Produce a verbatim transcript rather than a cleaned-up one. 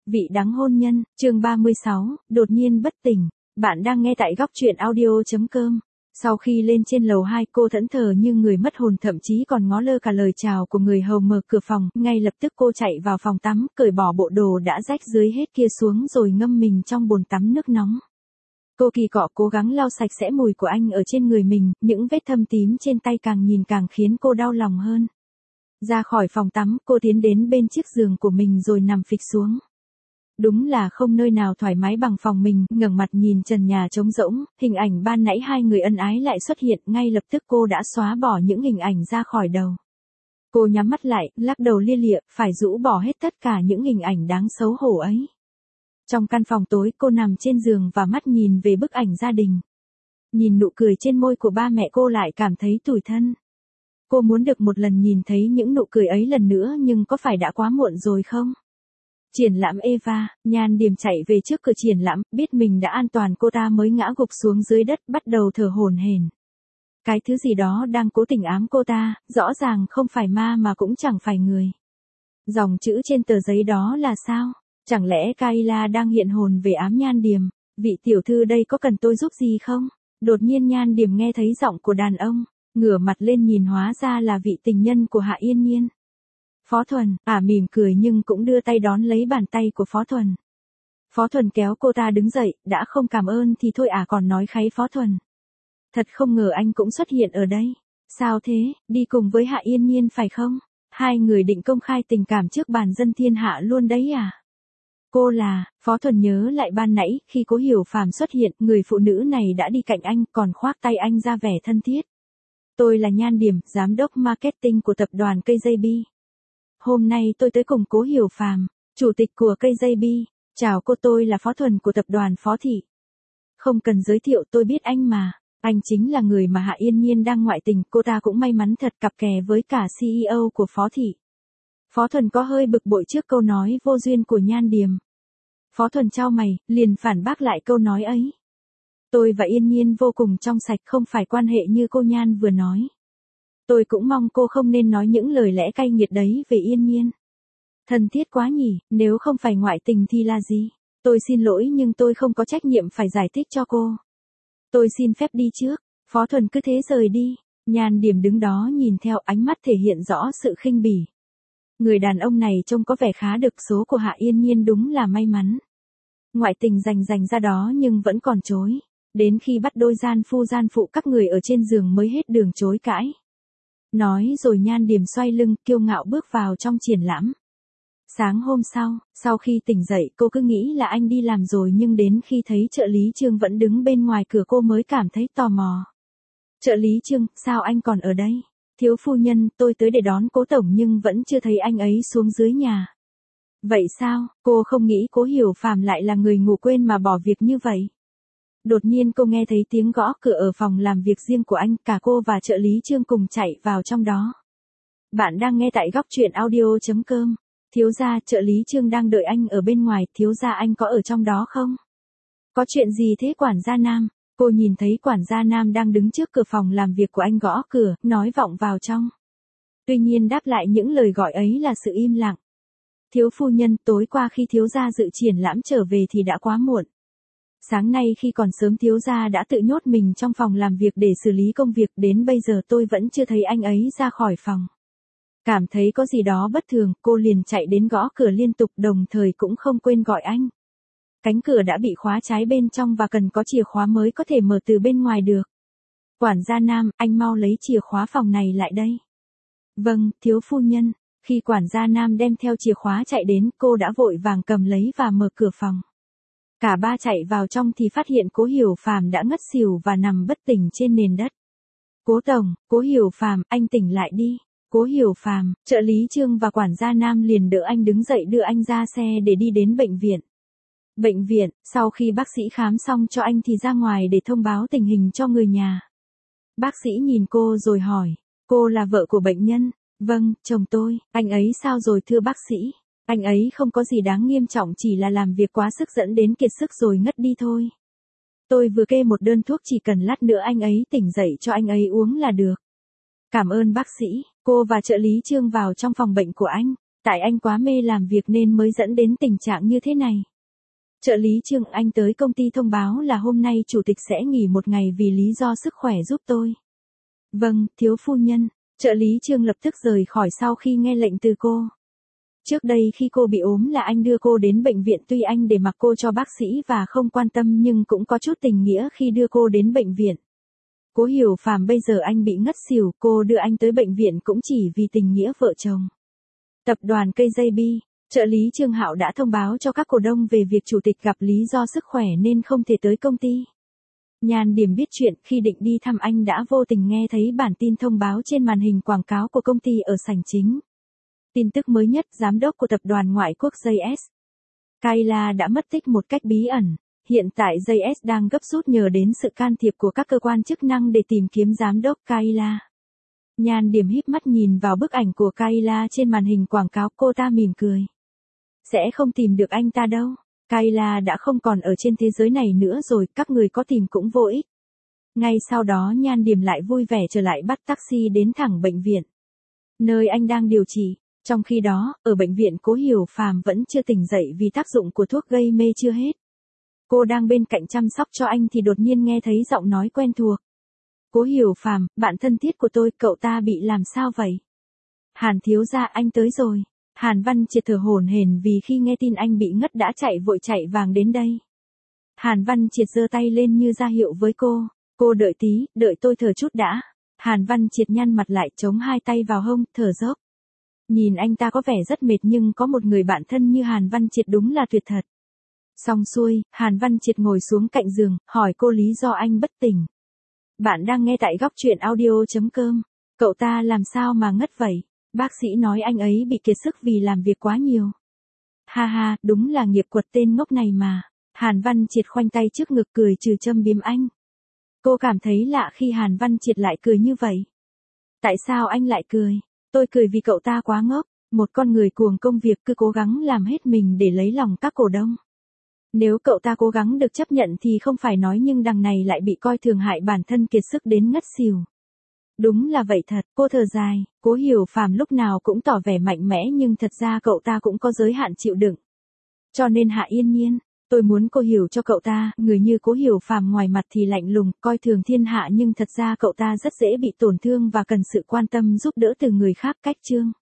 Vị đắng hôn nhân, chương ba mươi sáu, đột nhiên bất tỉnh. Bạn đang nghe tại góc truyện audio.com. Sau khi lên trên lầu hai, cô thẫn thờ như người mất hồn, thậm chí còn ngó lơ cả lời chào của người hầu mở cửa phòng. Ngay lập tức cô chạy vào phòng tắm, cởi bỏ bộ đồ đã rách dưới hết kia xuống rồi ngâm mình trong bồn tắm nước nóng. Cô kỳ cọ cố gắng lau sạch sẽ mùi của anh ở trên người mình, những vết thâm tím trên tay càng nhìn càng khiến cô đau lòng hơn. Ra khỏi phòng tắm, cô tiến đến bên chiếc giường của mình rồi nằm phịch xuống. Đúng là không nơi nào thoải mái bằng phòng mình, ngẩng mặt nhìn trần nhà trống rỗng, hình ảnh ban nãy hai người ân ái lại xuất hiện, ngay lập tức cô đã xóa bỏ những hình ảnh ra khỏi đầu. Cô nhắm mắt lại, lắc đầu lia lịa, phải rũ bỏ hết tất cả những hình ảnh đáng xấu hổ ấy. Trong căn phòng tối, cô nằm trên giường và mắt nhìn về bức ảnh gia đình. Nhìn nụ cười trên môi của ba mẹ cô lại cảm thấy tủi thân. Cô muốn được một lần nhìn thấy những nụ cười ấy lần nữa, nhưng có phải đã quá muộn rồi không? Triển lãm Eva, Nhan Điềm chạy về trước cửa triển lãm, biết mình đã an toàn cô ta mới ngã gục xuống dưới đất, bắt đầu thở hổn hển. Cái thứ gì đó đang cố tình ám cô ta, rõ ràng không phải ma mà cũng chẳng phải người. Dòng chữ trên tờ giấy đó là sao? Chẳng lẽ Kayla đang hiện hồn về ám Nhan Điềm? Vị tiểu thư đây có cần tôi giúp gì không? Đột nhiên Nhan Điềm nghe thấy giọng của đàn ông, ngửa mặt lên nhìn, hóa ra là vị tình nhân của Hạ Yên Nhiên. Phó Thuần, ả mỉm cười nhưng cũng đưa tay đón lấy bàn tay của Phó Thuần. Phó Thuần kéo cô ta đứng dậy, đã không cảm ơn thì thôi ả còn nói kháy Phó Thuần. Thật không ngờ anh cũng xuất hiện ở đây. Sao thế, đi cùng với Hạ Yên Nhiên phải không? Hai người định công khai tình cảm trước bàn dân thiên hạ luôn đấy à? Cô là, Phó Thuần nhớ lại ban nãy, khi Cố Hiểu Phàm xuất hiện, người phụ nữ này đã đi cạnh anh, còn khoác tay anh ra vẻ thân thiết. Tôi là Nhan Điềm, giám đốc marketing của tập đoàn ca giê bê. Hôm nay tôi tới cùng Cố Hiểu Phàm, chủ tịch của ca giê bê. Chào cô, tôi là Phó Thuần của tập đoàn Phó Thị. Không cần giới thiệu, tôi biết anh mà. Anh chính là người mà Hạ Yên Nhiên đang ngoại tình, cô ta cũng may mắn thật, cặp kè với cả xê e ô của Phó Thị. Phó Thuần có hơi bực bội trước câu nói vô duyên của Nhan Điềm. Phó Thuần chau mày, liền phản bác lại câu nói ấy. Tôi và Yên Nhiên vô cùng trong sạch, không phải quan hệ như cô Nhan vừa nói. Tôi cũng mong cô không nên nói những lời lẽ cay nghiệt đấy về Yên Nhiên. Thân thiết quá nhỉ, nếu không phải ngoại tình thì là gì? Tôi xin lỗi nhưng tôi không có trách nhiệm phải giải thích cho cô. Tôi xin phép đi trước. Phó Thuần cứ thế rời đi. Nhan Điềm đứng đó nhìn theo, ánh mắt thể hiện rõ sự khinh bỉ. Người đàn ông này trông có vẻ khá được, số của Hạ Yên Nhiên đúng là may mắn. Ngoại tình rành rành ra đó nhưng vẫn còn chối. Đến khi bắt đôi gian phu gian phụ các người ở trên giường mới hết đường chối cãi. Nói rồi Nhan Điềm xoay lưng, kiêu ngạo bước vào trong triển lãm. Sáng hôm sau, sau khi tỉnh dậy cô cứ nghĩ là anh đi làm rồi, nhưng đến khi thấy trợ lý Trương vẫn đứng bên ngoài cửa cô mới cảm thấy tò mò. Trợ lý Trương, sao anh còn ở đây? Thiếu phu nhân, tôi tới để đón Cố tổng nhưng vẫn chưa thấy anh ấy xuống dưới nhà. Vậy sao, cô không nghĩ Cố Hiểu Phàm lại là người ngủ quên mà bỏ việc như vậy? Đột nhiên cô nghe thấy tiếng gõ cửa ở phòng làm việc riêng của anh, cả cô và trợ lý Trương cùng chạy vào trong đó. Bạn đang nghe tại góc truyện audio.com. Thiếu gia, trợ lý Trương đang đợi anh ở bên ngoài, thiếu gia anh có ở trong đó không? Có chuyện gì thế quản gia Nam? Cô nhìn thấy quản gia Nam đang đứng trước cửa phòng làm việc của anh gõ cửa, nói vọng vào trong. Tuy nhiên đáp lại những lời gọi ấy là sự im lặng. Thiếu phu nhân, tối qua khi thiếu gia dự triển lãm trở về thì đã quá muộn. Sáng nay khi còn sớm thiếu gia đã tự nhốt mình trong phòng làm việc để xử lý công việc, đến bây giờ tôi vẫn chưa thấy anh ấy ra khỏi phòng. Cảm thấy có gì đó bất thường, cô liền chạy đến gõ cửa liên tục, đồng thời cũng không quên gọi anh. Cánh cửa đã bị khóa trái bên trong và cần có chìa khóa mới có thể mở từ bên ngoài được. Quản gia Nam, anh mau lấy chìa khóa phòng này lại đây. Vâng, thiếu phu nhân. Khi quản gia Nam đem theo chìa khóa chạy đến, cô đã vội vàng cầm lấy và mở cửa phòng. Cả ba chạy vào trong thì phát hiện Cố Hiểu Phàm đã ngất xỉu và nằm bất tỉnh trên nền đất. Cố tổng, Cố Hiểu Phàm, anh tỉnh lại đi. Cố Hiểu Phàm, trợ lý Trương và quản gia Nam liền đỡ anh đứng dậy, đưa anh ra xe để đi đến bệnh viện. Bệnh viện, sau khi bác sĩ khám xong cho anh thì ra ngoài để thông báo tình hình cho người nhà. Bác sĩ nhìn cô rồi hỏi, cô là vợ của bệnh nhân? Vâng, chồng tôi. Anh ấy sao rồi thưa bác sĩ? Anh ấy không có gì đáng nghiêm trọng, chỉ là làm việc quá sức dẫn đến kiệt sức rồi ngất đi thôi. Tôi vừa kê một đơn thuốc, chỉ cần lát nữa anh ấy tỉnh dậy cho anh ấy uống là được. Cảm ơn bác sĩ. Cô và trợ lý Trương vào trong phòng bệnh của anh. Tại anh quá mê làm việc nên mới dẫn đến tình trạng như thế này. Trợ lý Trương anh tới công ty thông báo là hôm nay chủ tịch sẽ nghỉ một ngày vì lý do sức khỏe giúp tôi. Vâng, thiếu phu nhân. Trợ lý Trương lập tức rời khỏi sau khi nghe lệnh từ cô. Trước đây khi cô bị ốm là anh đưa cô đến bệnh viện, tuy anh để mặc cô cho bác sĩ và không quan tâm nhưng cũng có chút tình nghĩa khi đưa cô đến bệnh viện. Cố hiểu phàm bây giờ anh bị ngất xỉu, cô đưa anh tới bệnh viện cũng chỉ vì tình nghĩa vợ chồng. Tập đoàn ca gi bê, trợ lý Trương Hạo đã thông báo cho các cổ đông về việc chủ tịch gặp lý do sức khỏe nên không thể tới công ty. Nhan Điểm biết chuyện, khi định đi thăm anh đã vô tình nghe thấy bản tin thông báo trên màn hình quảng cáo của công ty ở sảnh chính. Tin tức mới nhất, giám đốc của tập đoàn ngoại quốc gi ét, Kayla đã mất tích một cách bí ẩn. Hiện tại gi ét đang gấp rút nhờ đến sự can thiệp của các cơ quan chức năng để tìm kiếm giám đốc Kayla. Nhan Điểm híp mắt nhìn vào bức ảnh của Kayla trên màn hình quảng cáo, cô ta mỉm cười. Sẽ không tìm được anh ta đâu. Kayla đã không còn ở trên thế giới này nữa rồi, các người có tìm cũng vô ích. Ngay sau đó Nhan Điểm lại vui vẻ trở lại bắt taxi đến thẳng bệnh viện, nơi anh đang điều trị. Trong khi đó, ở bệnh viện Cố Hiểu Phàm vẫn chưa tỉnh dậy vì tác dụng của thuốc gây mê chưa hết. Cô đang bên cạnh chăm sóc cho anh thì đột nhiên nghe thấy giọng nói quen thuộc. Cố Hiểu Phàm, bạn thân thiết của tôi, cậu ta bị làm sao vậy? Hàn thiếu gia, anh tới rồi. Hàn Văn Triệt thở hổn hển vì khi nghe tin anh bị ngất đã chạy vội chạy vàng đến đây. Hàn Văn Triệt giơ tay lên như ra hiệu với cô. Cô đợi tí, đợi tôi thở chút đã. Hàn Văn Triệt nhăn mặt lại, chống hai tay vào hông, thở dốc. Nhìn anh ta có vẻ rất mệt nhưng có một người bạn thân như Hàn Văn Triệt đúng là tuyệt thật. Xong xuôi, Hàn Văn Triệt ngồi xuống cạnh giường, hỏi cô lý do anh bất tỉnh. Bạn đang nghe tại góc truyện audio chấm com. Cậu ta làm sao mà ngất vậy? Bác sĩ nói anh ấy bị kiệt sức vì làm việc quá nhiều. Ha ha, đúng là nghiệp quật tên ngốc này mà. Hàn Văn Triệt khoanh tay trước ngực cười trừ châm biếm anh. Cô cảm thấy lạ khi Hàn Văn Triệt lại cười như vậy. Tại sao anh lại cười? Tôi cười vì cậu ta quá ngốc. Một con người cuồng công việc cứ cố gắng làm hết mình để lấy lòng các cổ đông. Nếu cậu ta cố gắng được chấp nhận thì không phải nói, nhưng đằng này lại bị coi thường, hại bản thân kiệt sức đến ngất xỉu. Đúng là vậy thật, cô thở dài. Cố Hiểu Phàm lúc nào cũng tỏ vẻ mạnh mẽ nhưng thật ra cậu ta cũng có giới hạn chịu đựng. Cho nên Hạ Yên Nhiên, tôi muốn cô hiểu cho cậu ta, người như Cố Hiểu Phàm ngoài mặt thì lạnh lùng, coi thường thiên hạ nhưng thật ra cậu ta rất dễ bị tổn thương và cần sự quan tâm giúp đỡ từ người khác. Cách chương